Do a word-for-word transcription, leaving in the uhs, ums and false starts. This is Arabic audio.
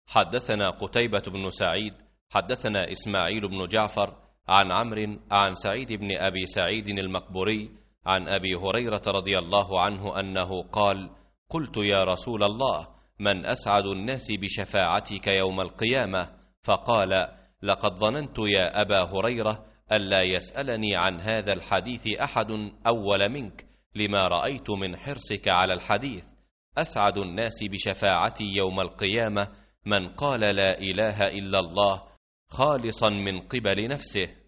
حدثنا قتيبة بن سعيد حدثنا إسماعيل بن جعفر عن عمرو عن سعيد بن أبي سعيد المقبوري عن أبي هريرة رضي الله عنه أنه قال: قلت يا رسول الله، من أسعد الناس بشفاعتك يوم القيامة؟ فقال: لقد ظننت يا أبا هريرة ألا يسألني عن هذا الحديث أحد أول منك، لما رأيت من حرصك على الحديث. أسعد الناس بشفاعتي يوم القيامة من قال لا إله إلا الله خالصا من قبل نفسه.